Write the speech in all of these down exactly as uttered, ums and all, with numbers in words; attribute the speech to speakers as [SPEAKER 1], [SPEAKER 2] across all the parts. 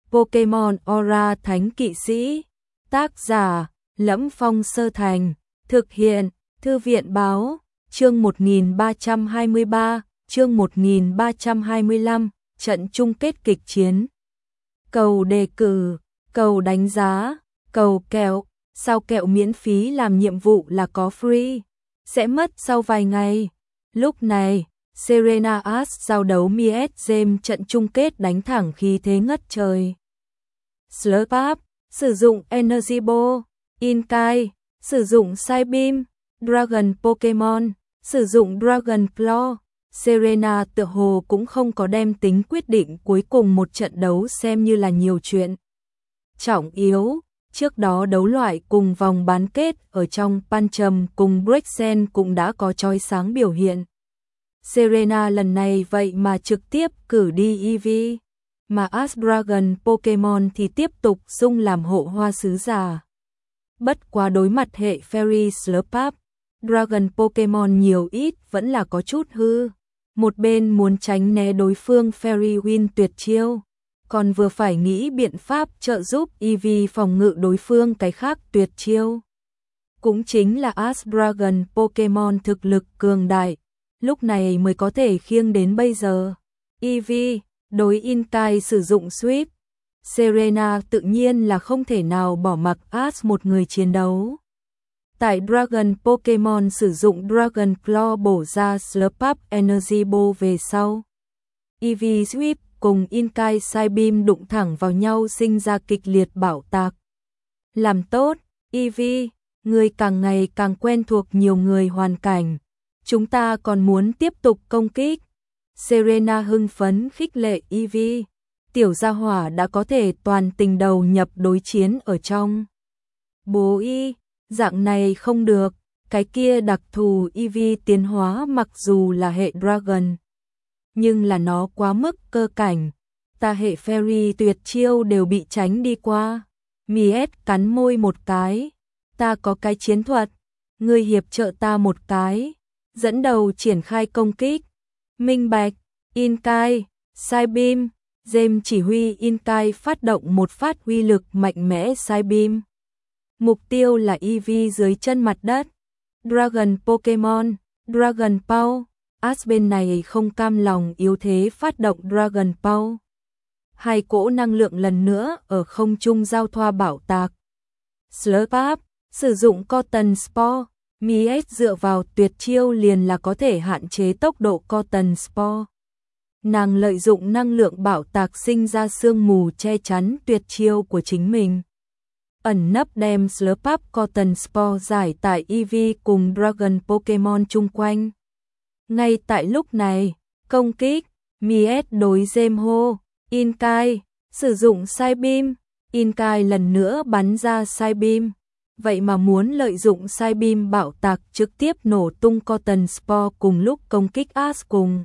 [SPEAKER 1] Pokemon Aura Thánh Kỵ Sĩ. Tác giả: Lẫm Phong Sơ Thành. Thực hiện: Thư viện Báo. Chương một nghìn ba trăm hai mươi ba, chương một nghìn ba trăm hai mươi lăm, trận chung kết kịch chiến. Cầu đề cử, cầu đánh giá, cầu kẹo, sao kẹo miễn phí làm nhiệm vụ là có free, sẽ mất sau vài ngày. Lúc này, Serena Ash giao đấu Miet James trận chung kết đánh thẳng khí thế ngất trời. Slurp, sử dụng Energy Ball, Inkai, sử dụng Psybeam, Dragon Pokemon, sử dụng Dragon Claw. Serena tựa hồ cũng không có đem tính quyết định cuối cùng một trận đấu xem như là nhiều chuyện trọng yếu. Trước đó đấu loại cùng vòng bán kết ở trong Pancham cùng Brexen cũng đã có chói sáng biểu hiện. Serena lần này vậy mà trực tiếp cử đi Eevee, mà Ash Dragon Pokemon thì tiếp tục dung làm hộ hoa sứ giả. Bất quá đối mặt hệ Fairy Slurp, Dragon Pokemon nhiều ít vẫn là có chút hư. Một bên muốn tránh né đối phương Fairy Wind tuyệt chiêu, còn vừa phải nghĩ biện pháp trợ giúp Eevee phòng ngự đối phương cái khác tuyệt chiêu. Cũng chính là Ash Dragon Pokemon thực lực cường đại, lúc này mới có thể khiêng đến bây giờ. Eevee đối Inkai sử dụng Sweep, Serena tự nhiên là không thể nào bỏ mặc Ash một người chiến đấu. Tại Dragon Pokemon sử dụng Dragon Claw bổ ra Slurp Energy Ball về sau, Eevee Sweep cùng Inkai Psybeam đụng thẳng vào nhau sinh ra kịch liệt bạo tạc. Làm tốt, Eevee, người càng ngày càng quen thuộc nhiều người hoàn cảnh. Chúng ta còn muốn tiếp tục công kích. Serena hưng phấn khích lệ Eevee. Tiểu gia hỏa đã có thể toàn tình đầu nhập đối chiến ở trong. Bố y, dạng này không được, cái kia đặc thù Eevee tiến hóa mặc dù là hệ Dragon, nhưng là nó quá mức cơ cảnh, ta hệ Fairy tuyệt chiêu đều bị tránh đi qua. Miet cắn môi một cái, ta có cái chiến thuật, ngươi hiệp trợ ta một cái, dẫn đầu triển khai công kích. Minh bạch, Inkai, Psybeam, James chỉ huy Inkai phát động một phát uy lực mạnh mẽ Psybeam. Mục tiêu là Eevee dưới chân mặt đất. Dragon Pokemon, Dragon Ball. Ash bên này không cam lòng yếu thế phát động Dragon Ball. Hai cỗ năng lượng lần nữa ở không trung giao thoa bạo tạc. Slurp, sử dụng Cotton Spore. Miet dựa vào tuyệt chiêu liền là có thể hạn chế tốc độ Cotton Spore. Nàng lợi dụng năng lượng bạo tạc sinh ra sương mù che chắn tuyệt chiêu của chính mình. Ẩn nấp đem Slurp Cotton Spore giải tại Eevee cùng Dragon Pokemon chung quanh. Ngay tại lúc này, công kích, Miet đối James hô, Inkai, sử dụng Psybeam. Inkai lần nữa bắn ra Psybeam. Vậy mà muốn lợi dụng Psybeam bạo tạc trực tiếp nổ tung Cotton Spore cùng lúc công kích Ash cùng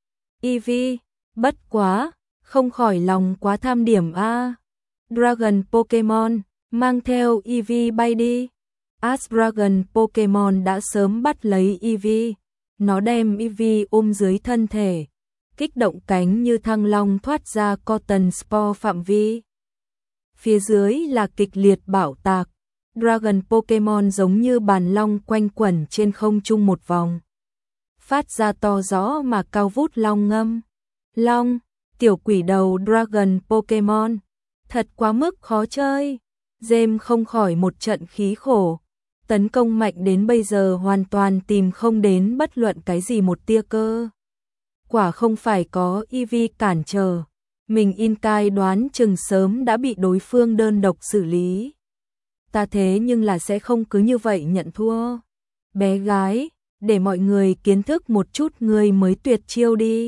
[SPEAKER 1] Eevee. Bất quá, không khỏi lòng quá tham điểm a. Dragon Pokemon, mang theo Eevee bay đi. Ash Dragon Pokemon đã sớm bắt lấy Eevee. Nó đem Eevee ôm dưới thân thể, kích động cánh như thăng long thoát ra Cotton Spore phạm vi. Phía dưới là kịch liệt bạo tạc. Dragon Pokemon giống như bàn long quanh quẩn trên không trung một vòng, phát ra to rõ mà cao vút long ngâm. Long, tiểu quỷ đầu Dragon Pokemon, thật quá mức khó chơi. James không khỏi một trận khí khổ. Tấn công mạnh đến bây giờ hoàn toàn tìm không đến bất luận cái gì một tia cơ. Quả không phải có Eevee cản trở, mình Inkai đoán chừng sớm đã bị đối phương đơn độc xử lý. Ta thế nhưng là sẽ không cứ như vậy nhận thua. Bé gái, để mọi người kiến thức một chút người mới tuyệt chiêu đi.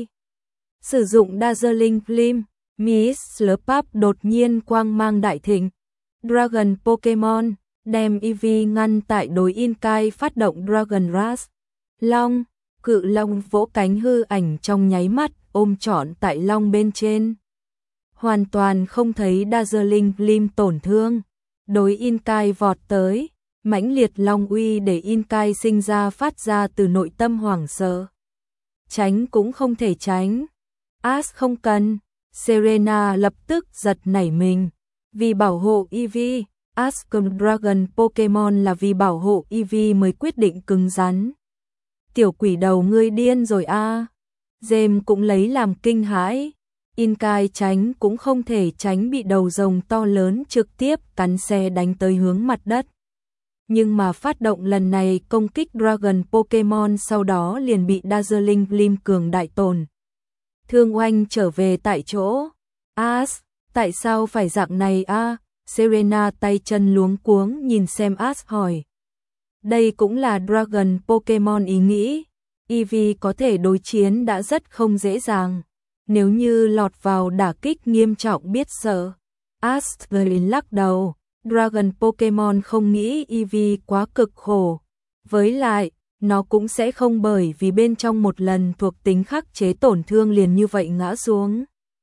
[SPEAKER 1] Sử dụng Dazzling Gleam, Miss Slurp đột nhiên quang mang đại thịnh. Dragon Pokemon, đem Eevee ngăn tại đối Inkai phát động Dragon Rush. Long, cự long vỗ cánh hư ảnh trong nháy mắt ôm trọn tại long bên trên. Hoàn toàn không thấy Dazzling Gleam tổn thương. Đối Inkai vọt tới, mãnh liệt long uy để Inkai sinh ra phát ra từ nội tâm hoảng sợ. Tránh cũng không thể tránh. Ash không cần. Serena lập tức giật nảy mình. Vì bảo hộ Eevee, Ask Dragon Pokemon là vì bảo hộ Eevee mới quyết định cứng rắn. Tiểu quỷ đầu ngươi điên rồi a. À. James cũng lấy làm kinh hãi. Inkai tránh cũng không thể tránh bị đầu rồng to lớn trực tiếp cắn xe đánh tới hướng mặt đất. Nhưng mà phát động lần này công kích Dragon Pokemon sau đó liền bị Dazzling Gleam cường đại tổn. Thương oanh trở về tại chỗ. Ash, tại sao phải dạng này a? À? Serena tay chân luống cuống nhìn xem Ash hỏi. Đây cũng là Dragon Pokemon ý nghĩ. Eevee có thể đối chiến đã rất không dễ dàng. Nếu như lọt vào đả kích nghiêm trọng biết sợ. Ash lắc đầu. Dragon Pokemon không nghĩ Eevee quá cực khổ. Với lại, nó cũng sẽ không bởi vì bên trong một lần thuộc tính khắc chế tổn thương liền như vậy ngã xuống.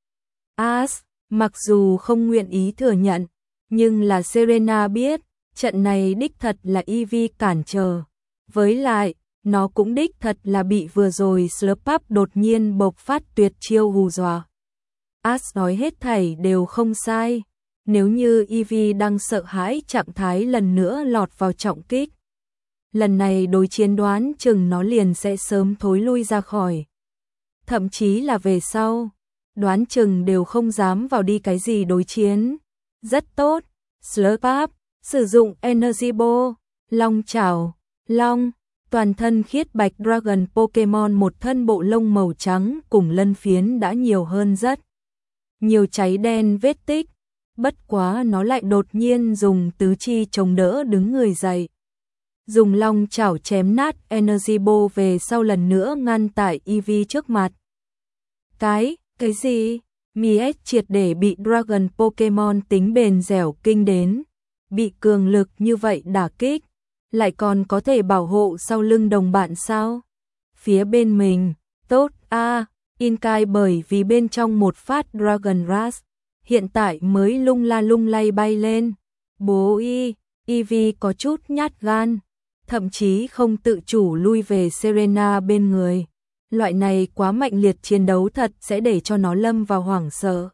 [SPEAKER 1] Ash, mặc dù không nguyện ý thừa nhận, nhưng là Serena biết, trận này đích thật là Eevee cản trở. Với lại, nó cũng đích thật là bị vừa rồi Slurpup đột nhiên bộc phát tuyệt chiêu hù dọa. Ash nói hết thảy đều không sai. Nếu như Eevee đang sợ hãi trạng thái lần nữa lọt vào trọng kích. Lần này đối chiến đoán chừng nó liền sẽ sớm thối lui ra khỏi. Thậm chí là về sau, đoán chừng đều không dám vào đi cái gì đối chiến. Rất tốt, Slurpup, sử dụng Energy Ball, Long Chảo, Long, toàn thân khiết bạch Dragon Pokemon một thân bộ lông màu trắng cùng lân phiến đã nhiều hơn rất nhiều cháy đen vết tích. Bất quá nó lại đột nhiên dùng tứ chi chống đỡ đứng người dậy. Dùng long chảo chém nát Energy Ball về sau lần nữa ngăn tại Eevee trước mặt. Cái, cái gì? Mies triệt để bị Dragon Pokemon tính bền dẻo kinh đến. Bị cường lực như vậy đả kích. Lại còn có thể bảo hộ sau lưng đồng bạn sao? Phía bên mình, tốt a à, Inkai bởi vì bên trong một phát Dragon Rush. Hiện tại mới lung la lung lay bay lên. Bố y, Eevee có chút nhát gan, thậm chí không tự chủ lui về Serena bên người. Loại này quá mạnh liệt chiến đấu thật sẽ để cho nó lâm vào hoảng sợ.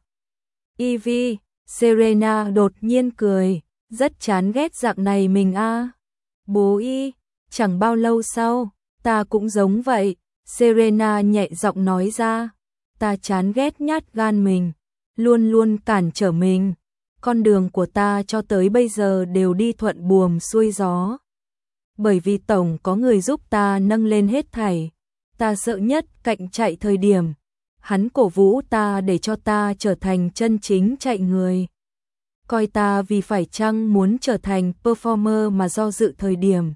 [SPEAKER 1] Eevee, Serena đột nhiên cười, rất chán ghét dạng này mình a. À. Bố y, chẳng bao lâu sau, ta cũng giống vậy, Serena nhẹ giọng nói ra, ta chán ghét nhát gan mình. Luôn luôn cản trở mình. Con đường của ta cho tới bây giờ đều đi thuận buồm xuôi gió. Bởi vì tổng có người giúp ta nâng lên hết thảy. Ta sợ nhất cạnh chạy thời điểm. Hắn cổ vũ ta để cho ta trở thành chân chính chạy người. Coi ta vì phải chăng muốn trở thành performer mà do dự thời điểm.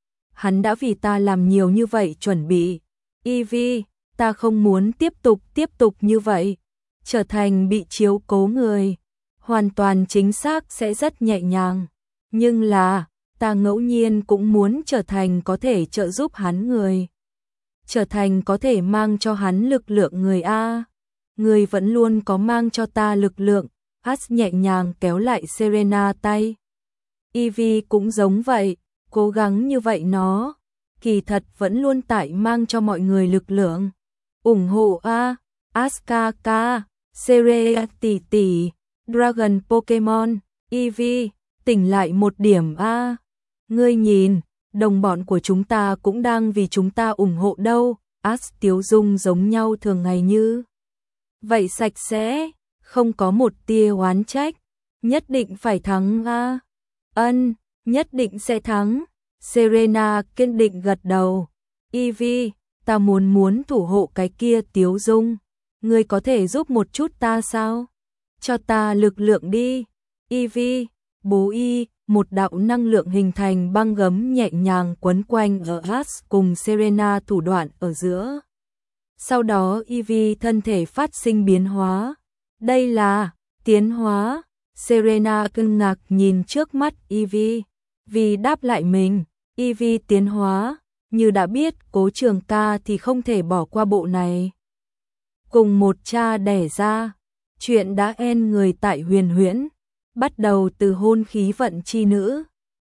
[SPEAKER 1] Hắn đã vì ta làm nhiều như vậy chuẩn bị. Eevee, ta không muốn tiếp tục tiếp tục như vậy. Trở thành bị chiếu cố người, hoàn toàn chính xác sẽ rất nhẹ nhàng. Nhưng là, ta ngẫu nhiên cũng muốn trở thành có thể trợ giúp hắn người. Trở thành có thể mang cho hắn lực lượng người A. Người vẫn luôn có mang cho ta lực lượng. Ash nhẹ nhàng kéo lại Serena tay. Eevee cũng giống vậy, cố gắng như vậy nó. Kỳ thật vẫn luôn tại mang cho mọi người lực lượng. ủng hộ A. Askaka. Serena tỷ tỷ, Dragon Pokemon, Eevee, tỉnh lại một điểm a. Ngươi nhìn, đồng bọn của chúng ta cũng đang vì chúng ta ủng hộ đâu. Ash tiếu dung giống nhau thường ngày như vậy sạch sẽ, không có một tia oán trách. Nhất định phải thắng a. Ân, nhất định sẽ thắng. Serena kiên định gật đầu. Eevee, ta muốn muốn thủ hộ cái kia tiếu dung. Ngươi có thể giúp một chút ta sao? Cho ta lực lượng đi. Eevee, bố y, một đạo năng lượng hình thành băng gấm nhẹ nhàng quấn quanh ở Ash cùng Serena thủ đoạn ở giữa. Sau đó Eevee thân thể phát sinh biến hóa. Đây là tiến hóa. Serena kinh ngạc nhìn trước mắt Eevee. Vì đáp lại mình, Eevee tiến hóa. Như đã biết Cố Trường Ca thì không thể bỏ qua bộ này. Cùng một cha đẻ ra, chuyện đã en người tại Huyền Huyễn, bắt đầu từ hôn khí vận chi nữ,